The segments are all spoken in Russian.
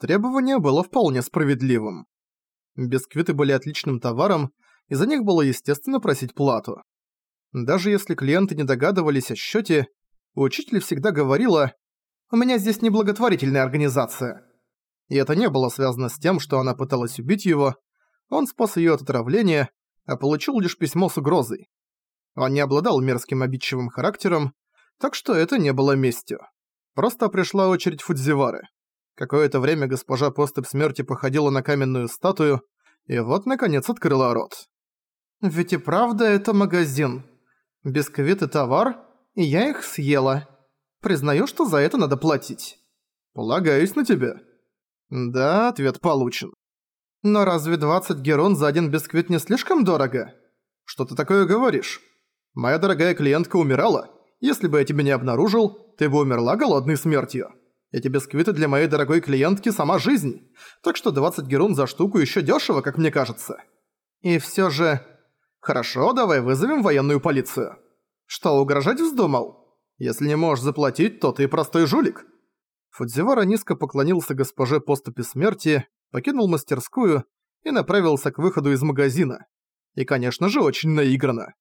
Требование было вполне справедливым. Бисквиты были отличным товаром, и за них было естественно просить плату. Даже если клиенты не догадывались о счете, учитель всегда говорила: «У меня здесь не благотворительная организация». И это не было связано с тем, что она пыталась убить его, он спас её от отравления, а получил лишь письмо с угрозой. Он не обладал мерзким обидчивым характером, так что это не было местью. Просто пришла очередь Фудзивары. Какое-то время госпожа Поступь Смерти походила на каменную статую, и вот наконец открыла рот. «Ведь и правда это магазин. Бисквиты — товар, и я их съела. Признаю, что за это надо платить». «Полагаюсь на тебя». «Да, ответ получен». «Но разве 20 герон за один бисквит не слишком дорого?» «Что ты такое говоришь? Моя дорогая клиентка умирала. Если бы я тебя не обнаружил, ты бы умерла голодной смертью. Эти бисквиты для моей дорогой клиентки сама жизнь. Так что 20 герун за штуку ещё дёшево, как мне кажется». «И всё же...» «Хорошо, давай вызовем военную полицию». «Что, угрожать вздумал? Если не можешь заплатить, то ты простой жулик». Фудзивара низко поклонился госпоже Поступи Смерти, покинул мастерскую и направился к выходу из магазина. И, конечно же, очень наигранно.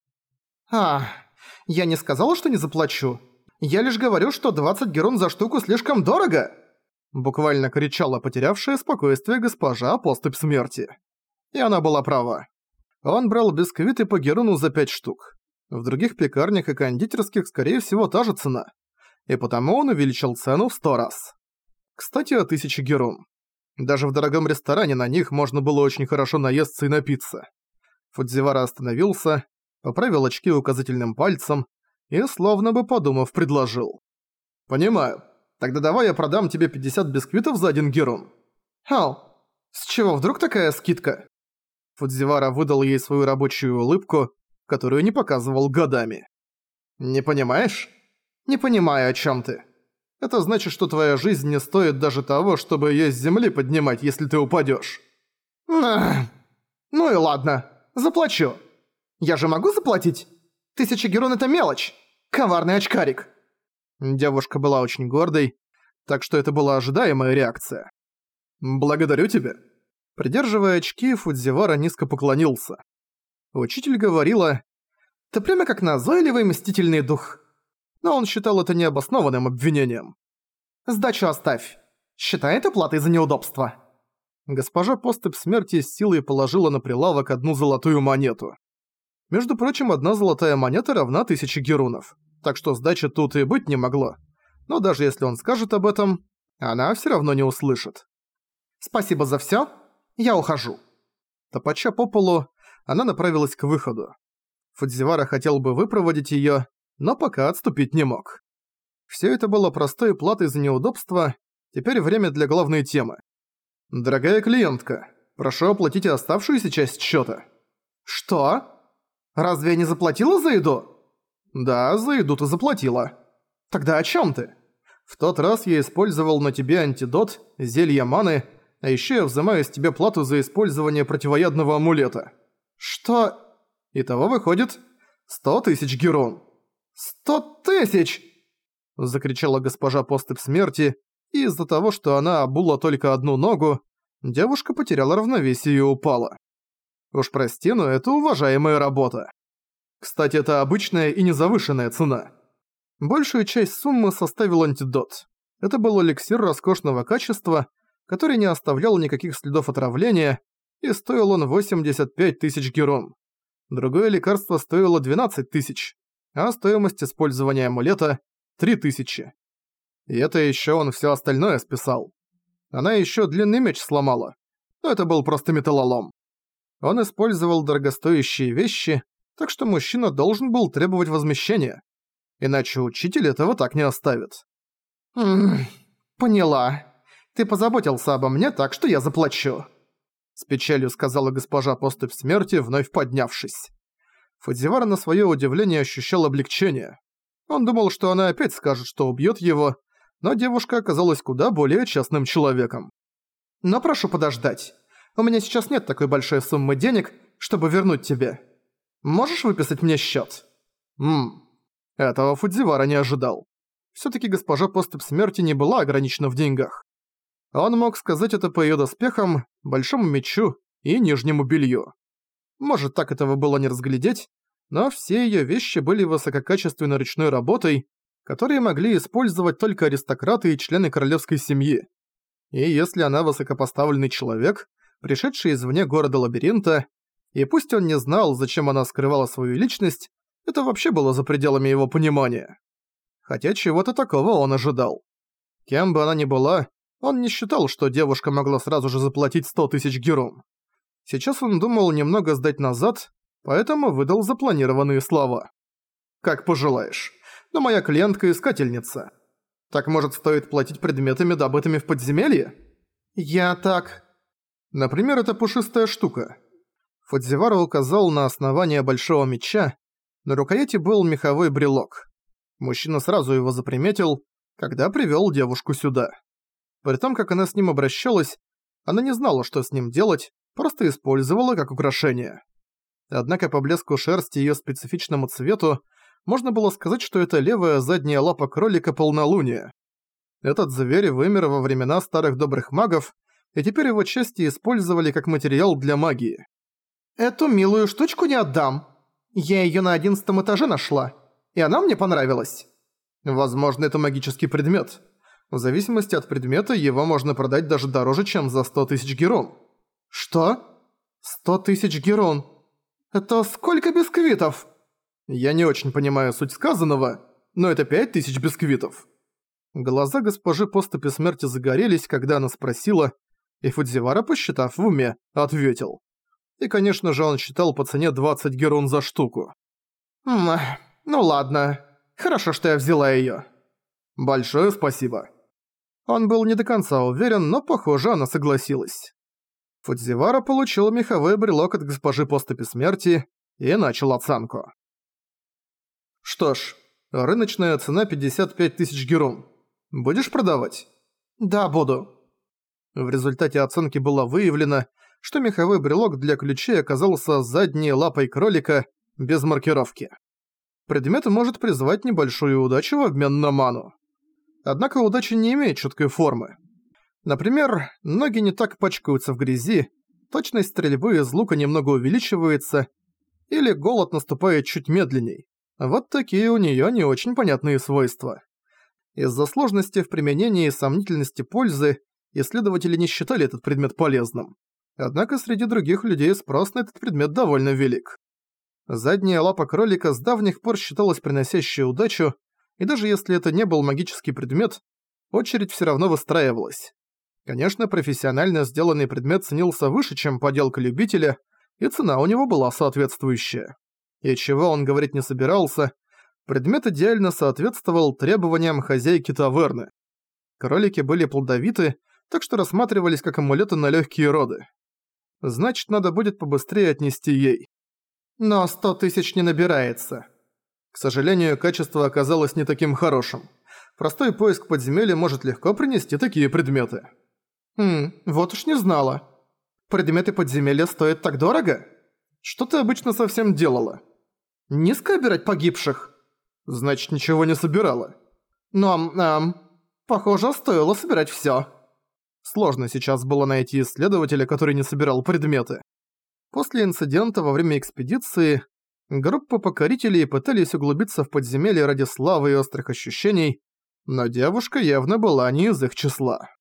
Я не сказала, что не заплачу. Я лишь говорю, что 20 герон за штуку слишком дорого!» Буквально кричала потерявшая спокойствие госпожа Поступь Смерти. И она была права. Он брал бисквиты по герону за 5 штук. В других пекарнях и кондитерских, скорее всего, та же цена. И потому он увеличил цену в 100 раз. Кстати, о 1000 герон. Даже в дорогом ресторане на них можно было очень хорошо наесться и напиться. Фудзивара остановился, поправил очки указательным пальцем и, словно бы подумав, предложил. «Понимаю. Тогда давай я продам тебе 50 бисквитов за 1 герон». С чего вдруг такая скидка?» Фудзивара выдал ей свою рабочую улыбку, которую не показывал годами. «Не понимаешь?» «Не понимаю, о чём ты. Это значит, что твоя жизнь не стоит даже того, чтобы её с земли поднимать, если ты упадёшь». «Ну и ладно. Заплачу. Я же могу заплатить? 1000 герон — это мелочь. Коварный очкарик». Девушка была очень гордой, так что это была ожидаемая реакция. «Благодарю тебя». Придерживая очки, Фудзивара низко поклонился. Учитель говорила: «Ты прямо как назойливый мстительный дух». Но он считал это необоснованным обвинением. «Сдачу оставь. Считай это платой за неудобство». Госпожа Поступь Смерти с силой положила на прилавок 1 золотую монету. Между прочим, 1 золотая монета равна 1000 герунов, так что сдачи тут и быть не могло. Но даже если он скажет об этом, она всё равно не услышит. «Спасибо за всё. Я ухожу». Топача по полу, она направилась к выходу. Фудзивара хотел бы выпроводить её, но пока отступить не мог. Всё это было простой платой за неудобство, теперь время для главной темы. «Дорогая клиентка, прошу оплатить оставшуюся часть счёта». «Что? Разве я не заплатила за еду?» «Да, за еду ты заплатила». «Тогда о чём ты?» «В тот раз я использовал на тебе антидот, зелье маны, а ещё я взимаю с тебя плату за использование противоядного амулета». «Что?» «Итого выходит 100 000 герон». 100 000! Закричала госпожа Поступь Смерти, и из-за того, что она обула только одну ногу, девушка потеряла равновесие и упала. Уж прости, но это уважаемая работа. Кстати, это обычная и незавышенная цена. Большую часть суммы составил антидот. Это был эликсир роскошного качества, который не оставлял никаких следов отравления, и стоил он 85 000 герон. Другое лекарство стоило 12 000, а стоимость использования амулета — 3000. И это ещё он всё остальное списал. Она ещё длинный меч сломала, но это был просто металлолом. Он использовал дорогостоящие вещи, так что мужчина должен был требовать возмещения. Иначе учитель этого так не оставит. «Поняла. Ты позаботился обо мне, так что я заплачу», — с печалью сказала госпожа Поступь Смерти, вновь поднявшись. Фудзивара на своё удивление ощущал облегчение. Он думал, что она опять скажет, что убьёт его, но девушка оказалась куда более честным человеком. «Но прошу подождать. У меня сейчас нет такой большой суммы денег, чтобы вернуть тебе. Можешь выписать мне счёт?» Этого Фудзивара не ожидал. Всё-таки госпожа Поступь Смерти не была ограничена в деньгах. Он мог сказать это по её доспехам, большому мечу и нижнему белью. Может, так этого было не разглядеть, но все её вещи были высококачественной ручной работой, которые могли использовать только аристократы и члены королевской семьи. И если она высокопоставленный человек, пришедший извне города-лабиринта, и пусть он не знал, зачем она скрывала свою личность, это вообще было за пределами его понимания. Хотя чего-то такого он ожидал. Кем бы она ни была, он не считал, что девушка могла сразу же заплатить 100 тысяч гером. Сейчас он думал немного сдать назад, поэтому выдал запланированные слова. «Как пожелаешь, но моя клиентка – искательница. Так, может, стоит платить предметами, добытыми в подземелье? Я так...» Например, эта пушистая штука. Фудзивара указал на основание большого меча, на рукояти был меховой брелок. Мужчина сразу его заприметил, когда привёл девушку сюда. При том, как она с ним обращалась, она не знала, что с ним делать, просто использовала как украшение. Однако по блеску шерсти и её специфичному цвету можно было сказать, что это левая задняя лапа кролика полнолуния. Этот зверь вымер во времена старых добрых магов, и теперь его части использовали как материал для магии. «Эту милую штучку не отдам. Я её на 11 этаже нашла, и она мне понравилась». Возможно, это магический предмет. В зависимости от предмета его можно продать даже дороже, чем за 100 тысяч герон. Что? 100 тысяч герон? Это сколько бисквитов? Я не очень понимаю суть сказанного, но это 5000 бисквитов. Глаза госпожи Поступи Смерти загорелись, когда она спросила, и Фудзивара, посчитав в уме, ответил. И, конечно же, он считал по цене 20 герон за штуку. Ну ладно. Хорошо, что я взяла её. Большое спасибо. Он был не до конца уверен, но, похоже, она согласилась. Фудзивара получил меховой брелок от госпожи Поступи Смерти и начал оценку. Что ж, рыночная цена 55 тысяч герон. Будешь продавать? Да, буду. В результате оценки было выявлено, что меховой брелок для ключей оказался задней лапой кролика без маркировки. Предмет может призвать небольшую удачу в обмен на ману. Однако удача не имеет четкой формы. Например, ноги не так пачкаются в грязи, точность стрельбы из лука немного увеличивается, или голод наступает чуть медленней. Вот такие у неё не очень понятные свойства. Из-за сложности в применении и сомнительности пользы исследователи не считали этот предмет полезным. Однако среди других людей спрос на этот предмет довольно велик. Задняя лапа кролика с давних пор считалась приносящей удачу, и даже если это не был магический предмет, очередь всё равно выстраивалась. Конечно, профессионально сделанный предмет ценился выше, чем поделка любителя, и цена у него была соответствующая. И чего он говорить не собирался, предмет идеально соответствовал требованиям хозяйки таверны. Кролики были плодовиты, так что рассматривались как амулеты на легкие роды. Значит, надо будет побыстрее отнести ей. Но 100 тысяч не набирается. К сожалению, качество оказалось не таким хорошим. Простой поиск подземелья может легко принести такие предметы. Вот уж не знала. Предметы подземелья стоят так дорого? Что ты обычно совсем делала? Низко обирать погибших? Значит, ничего не собирала. Но, похоже, стоило собирать всё. Сложно сейчас было найти исследователя, который не собирал предметы. После инцидента во время экспедиции группа покорителей пытались углубиться в подземелье ради славы и острых ощущений, но девушка явно была не из их числа.